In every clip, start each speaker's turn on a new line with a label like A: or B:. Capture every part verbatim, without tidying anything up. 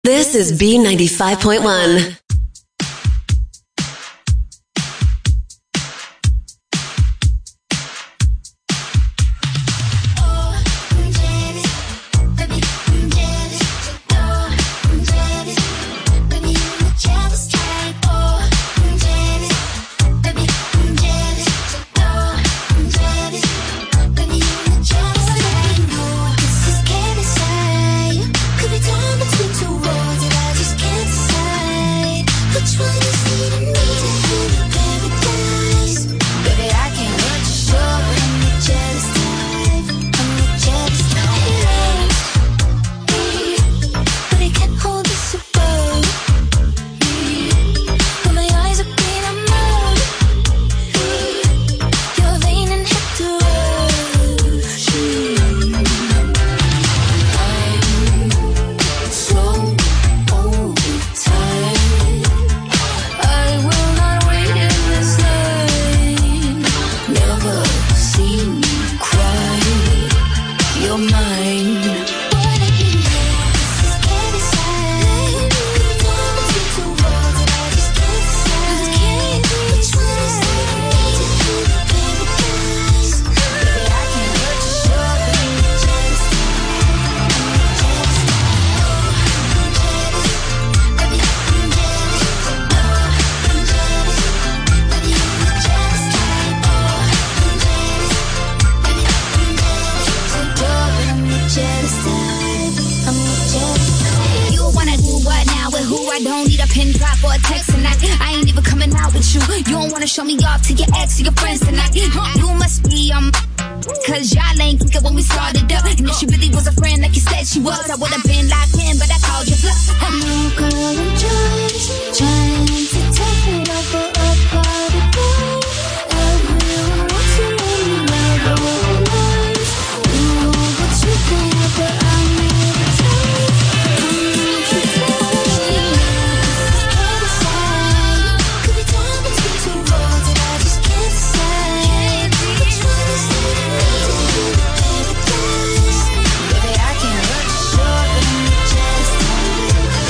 A: This is B ninety-five point one.
B: Show me off to your ex or your friends tonight. You must be um, cause y'all ain't thinking when we started up. And if she really was a friend like you said she was, I would've been locked in, but I called you bluff.
C: No girl, I'm just trying to take it off for a party boy. Everyone wants to let me know the lies. You know what you think, but I'm here to tell you. I'm here to tell you. Can't decide. Could be torn between two roads that I just can't decide. Which one is it? Paradise.
B: Baby, I can't hurt you, sure, but I'm just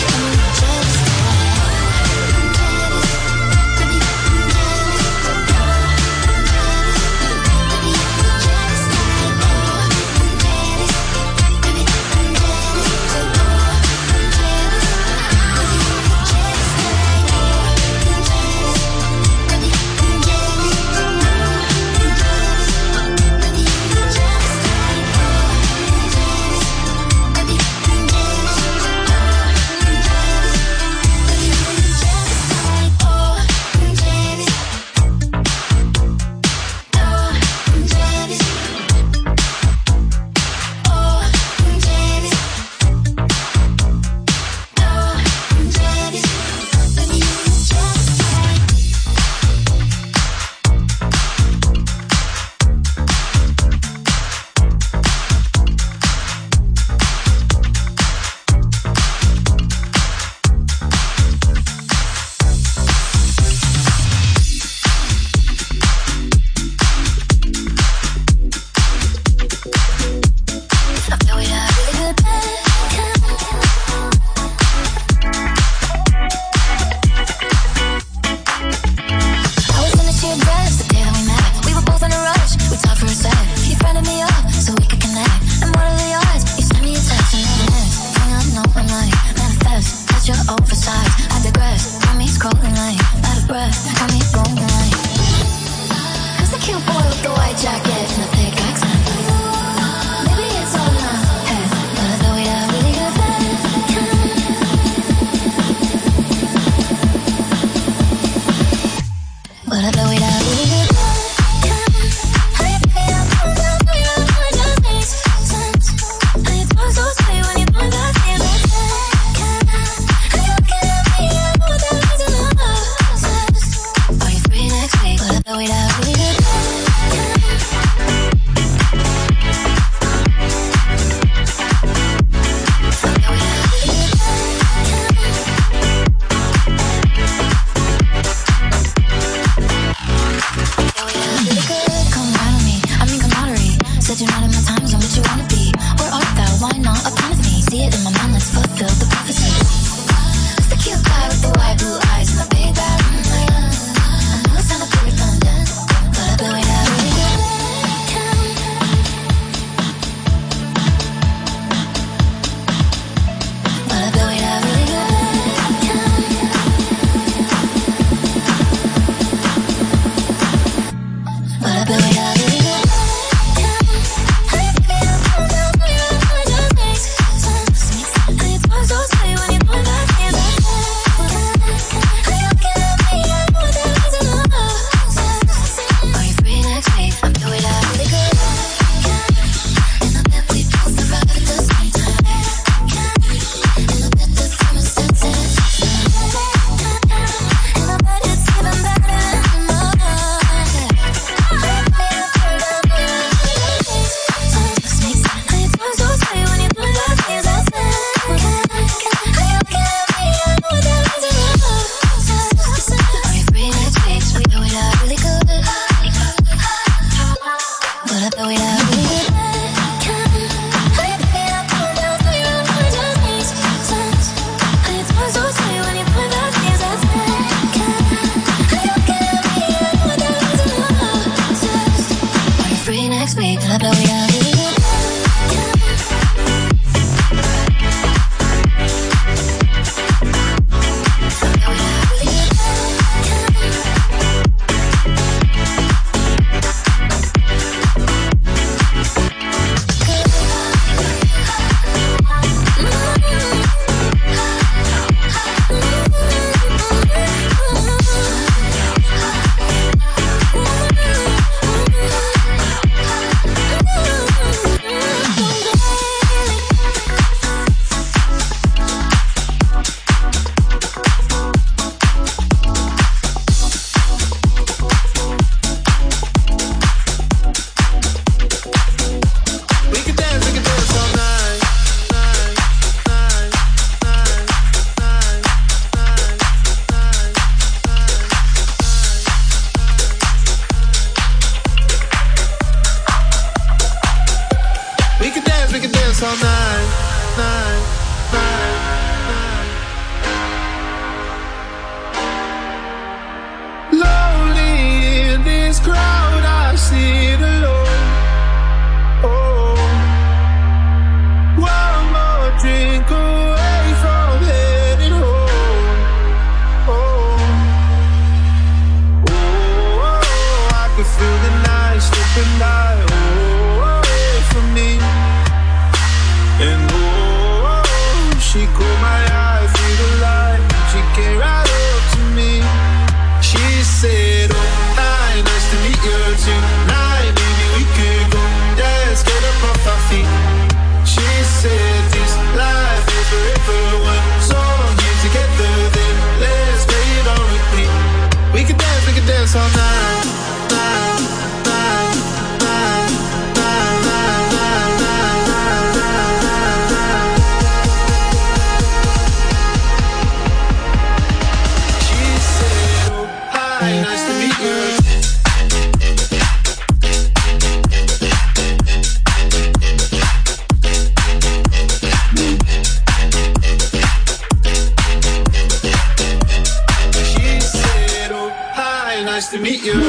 D: to meet you.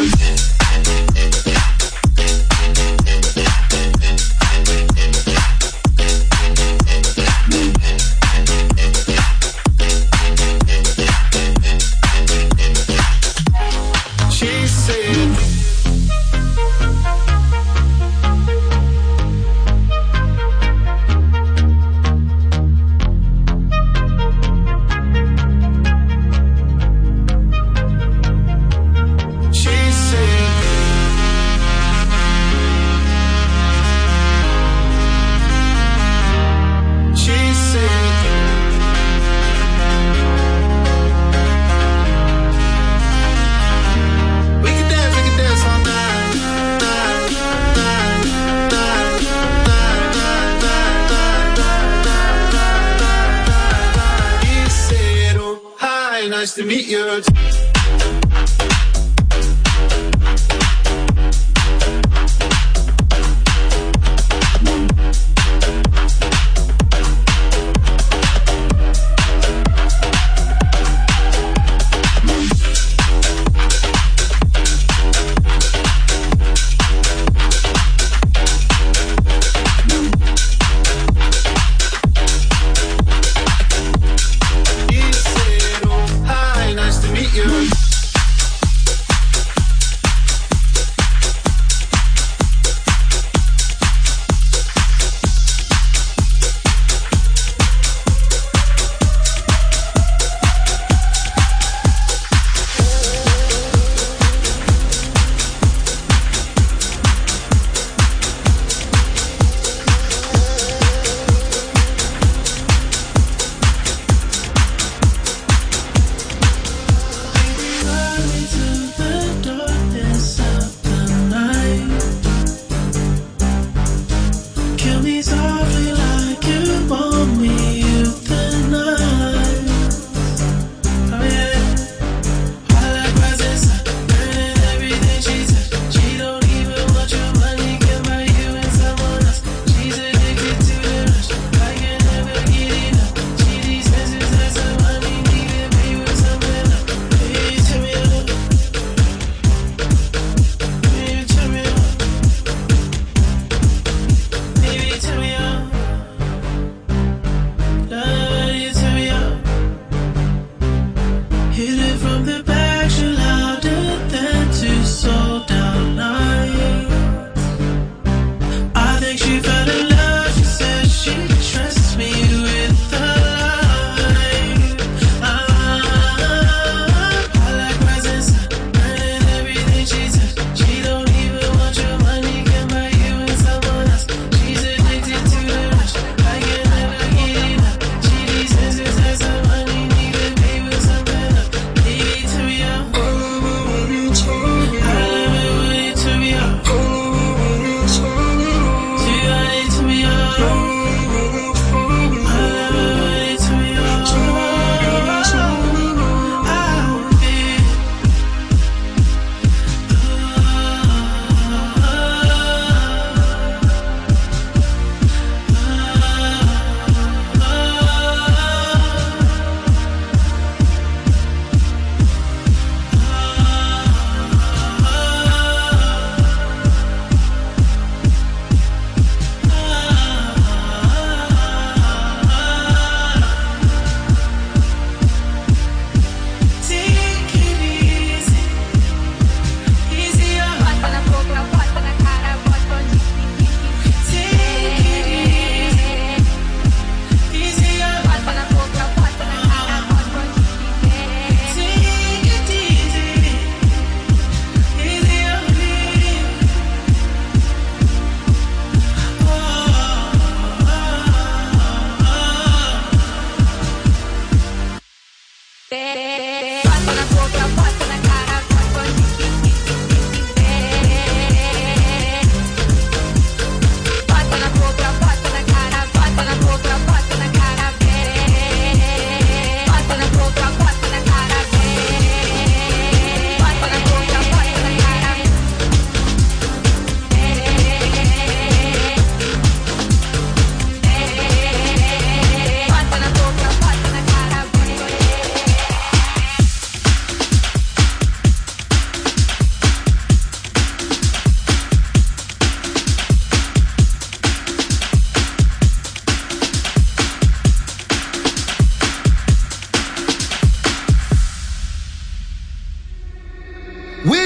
D: Nice to meet you.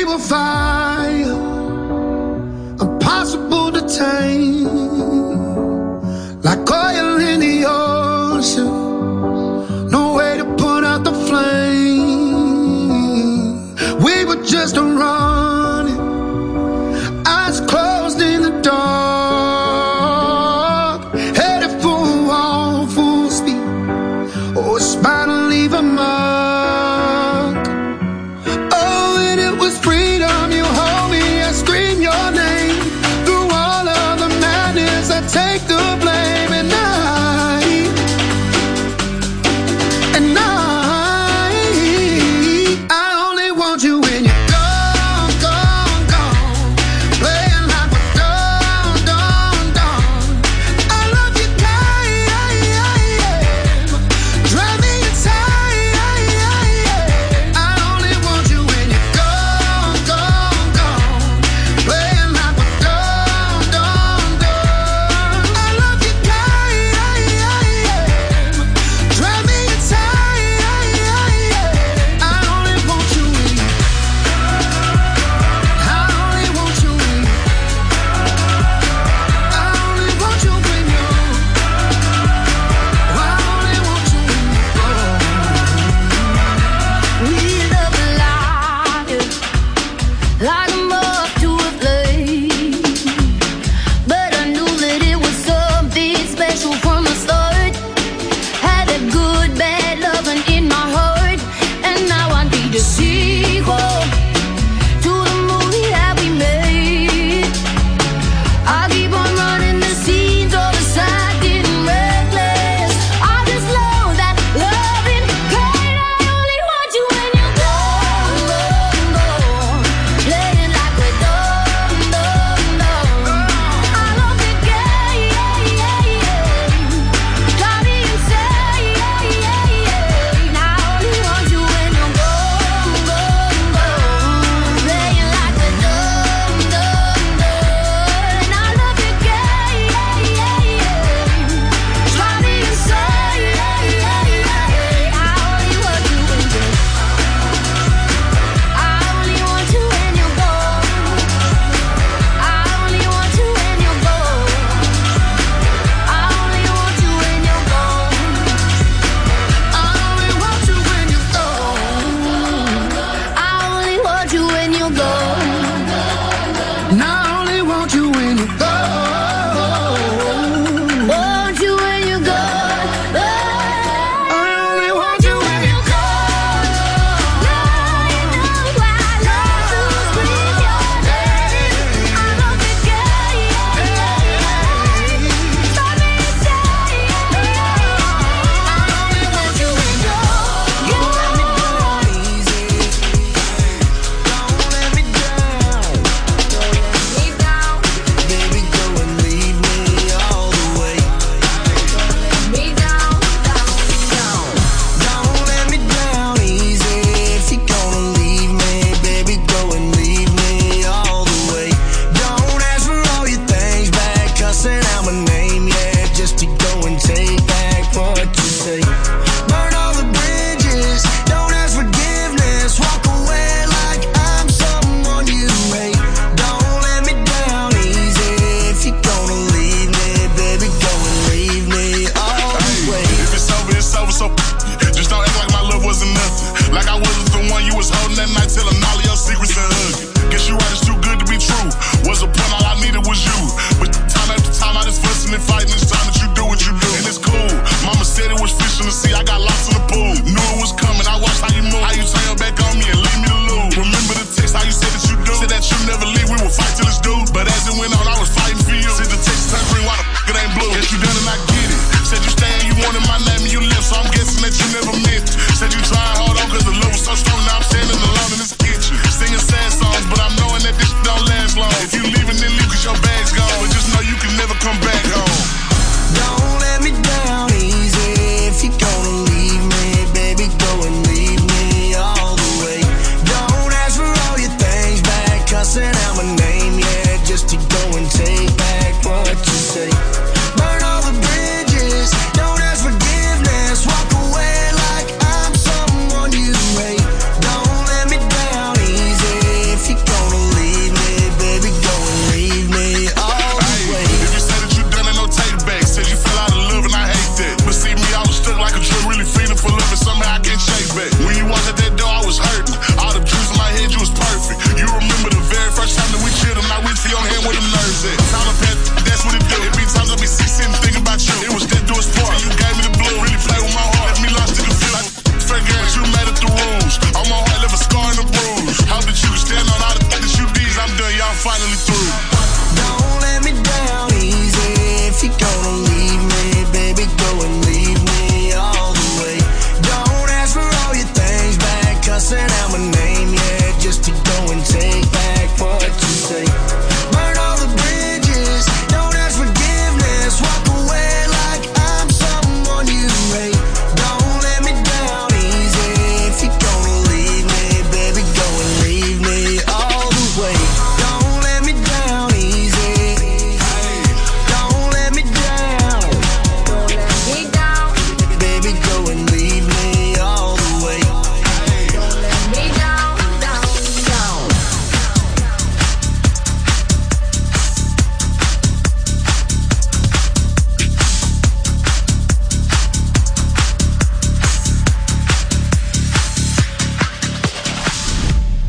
D: were fire, impossible to tame, like oil in the ocean, no way to put out the flame. We were just running, eyes closed in the dark, headed for a wall full speed. Oh, it's bound to leave a mark. Oh, and it was freedom. You hold me, I scream your name. Through all of the madness, I take the blame. And I, and I, I only want you when you're gone, gone, gone. Playing like we're done, done, done. I love you, time, drive me inside.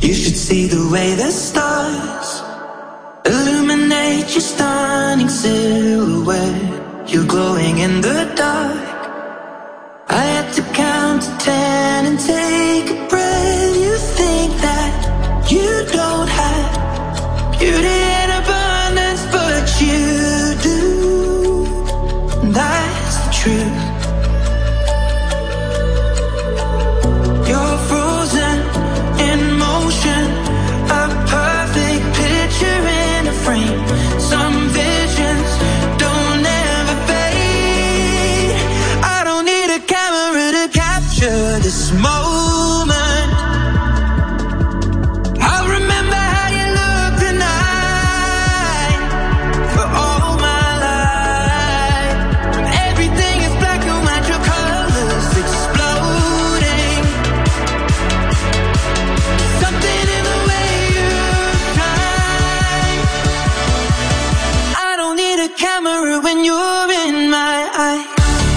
E: You should see the way the stars illuminate your stunning silhouette. You're glowing in the dark. I had to count to ten and take a breath. You think that you don't have beauty in abundance, but you do. That's the truth. You're frozen in motion, a perfect picture in a frame. Some visions don't ever fade. I don't need a camera to capture this moment. I'll remember how you look tonight for all my life. When everything is black and white, your colors exploding. Something in the way you shine. I don't need a camera when you're in my eye.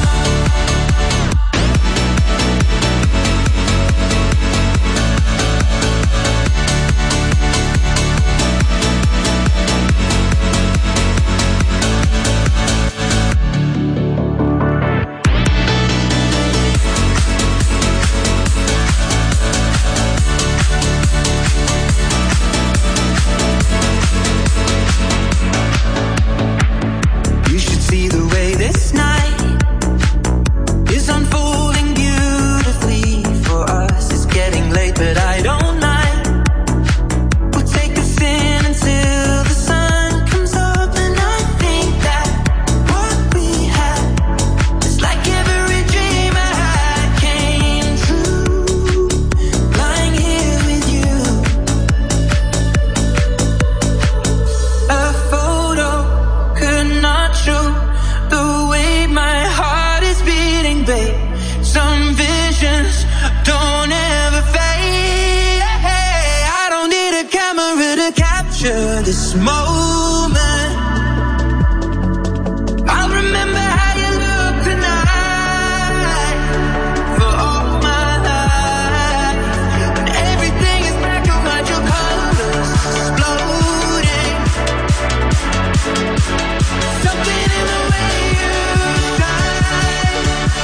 E: This moment, I'll remember how you look tonight for all my life. When everything is black and white, your colors exploding. Something in the way you shine.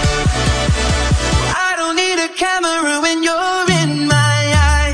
E: I don't need a camera when you're in my eye.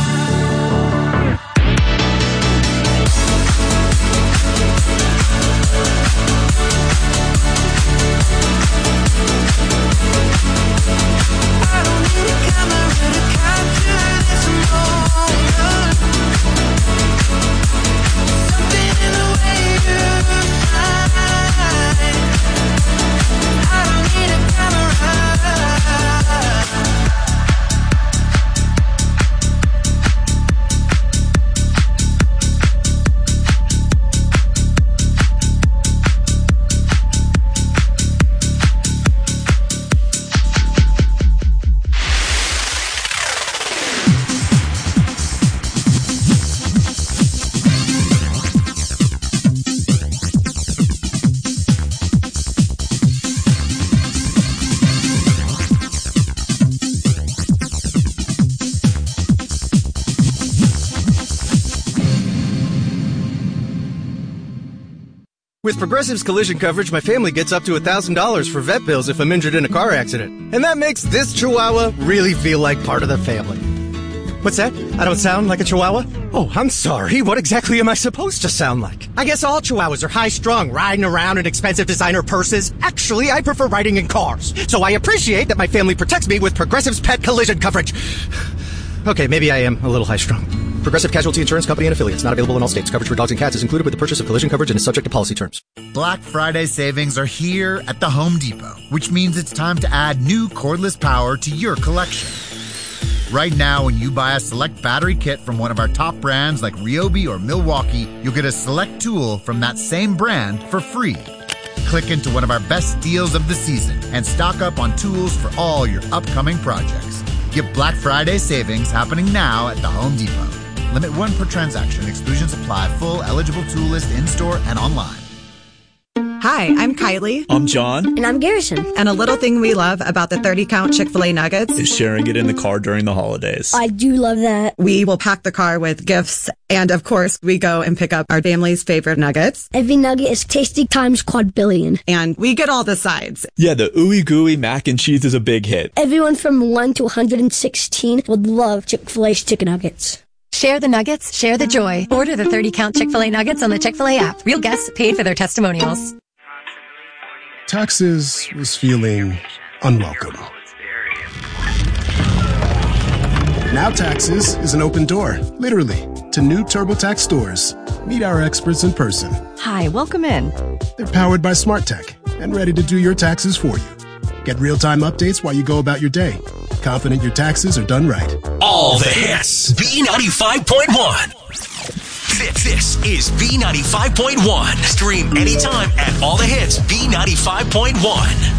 F: With Progressive's collision coverage, my family gets up to one thousand dollars for vet bills if I'm injured in a car accident. And that makes this chihuahua really feel like part of the family. What's that? I don't sound like a chihuahua? Oh, I'm sorry. What exactly am I supposed to sound like? I guess all chihuahuas are high-strung, riding around in expensive designer purses. Actually, I prefer riding in cars. So I appreciate that my family protects me with Progressive's pet collision coverage. Okay, maybe I am a little high-strung. Progressive Casualty Insurance Company and Affiliates. Not available in all states. Coverage for dogs and cats is included with the purchase of collision coverage and is subject to policy terms.
G: Black Friday savings are here at the Home Depot, which means it's time to add new cordless power to your collection. Right now, when you buy a select battery kit from one of our top brands like Ryobi or Milwaukee, you'll get a select tool from that same brand for free. Click into one of our best deals of the season and stock up on tools for all your upcoming projects. Get Black Friday savings happening now at the Home Depot. Limit one per transaction. Exclusions apply. Full eligible tool list in-store and online.
H: Hi, I'm Kylie.
I: I'm John.
B: And I'm Garrison.
H: And a little thing we love about the thirty count Chick-fil-A nuggets
I: is sharing it in the car during the holidays.
B: I do love that.
H: We will pack the car with gifts. And of course, we go and pick up our family's favorite nuggets.
B: Every nugget is tasty times quad billion.
H: And we get all the sides.
I: Yeah, the ooey gooey mac and cheese is a big hit.
B: Everyone from one to one hundred sixteen would love Chick-fil-A's chicken nuggets.
J: Share the nuggets, share the joy. Order the thirty count Chick-fil-A nuggets on the Chick-fil-A app. Real guests paid for their testimonials.
K: Taxes was feeling unwelcome. Now Taxes is an open door, literally, to new TurboTax stores. Meet our experts in person.
L: Hi, welcome in.
K: They're powered by Smart Tech and ready to do your taxes for you. Get real-time updates while you go about your day. Confident your taxes are done right.
M: All the hits. B ninety-five point one. This, this is B ninety-five point one. Stream anytime at all the hits B ninety-five point one.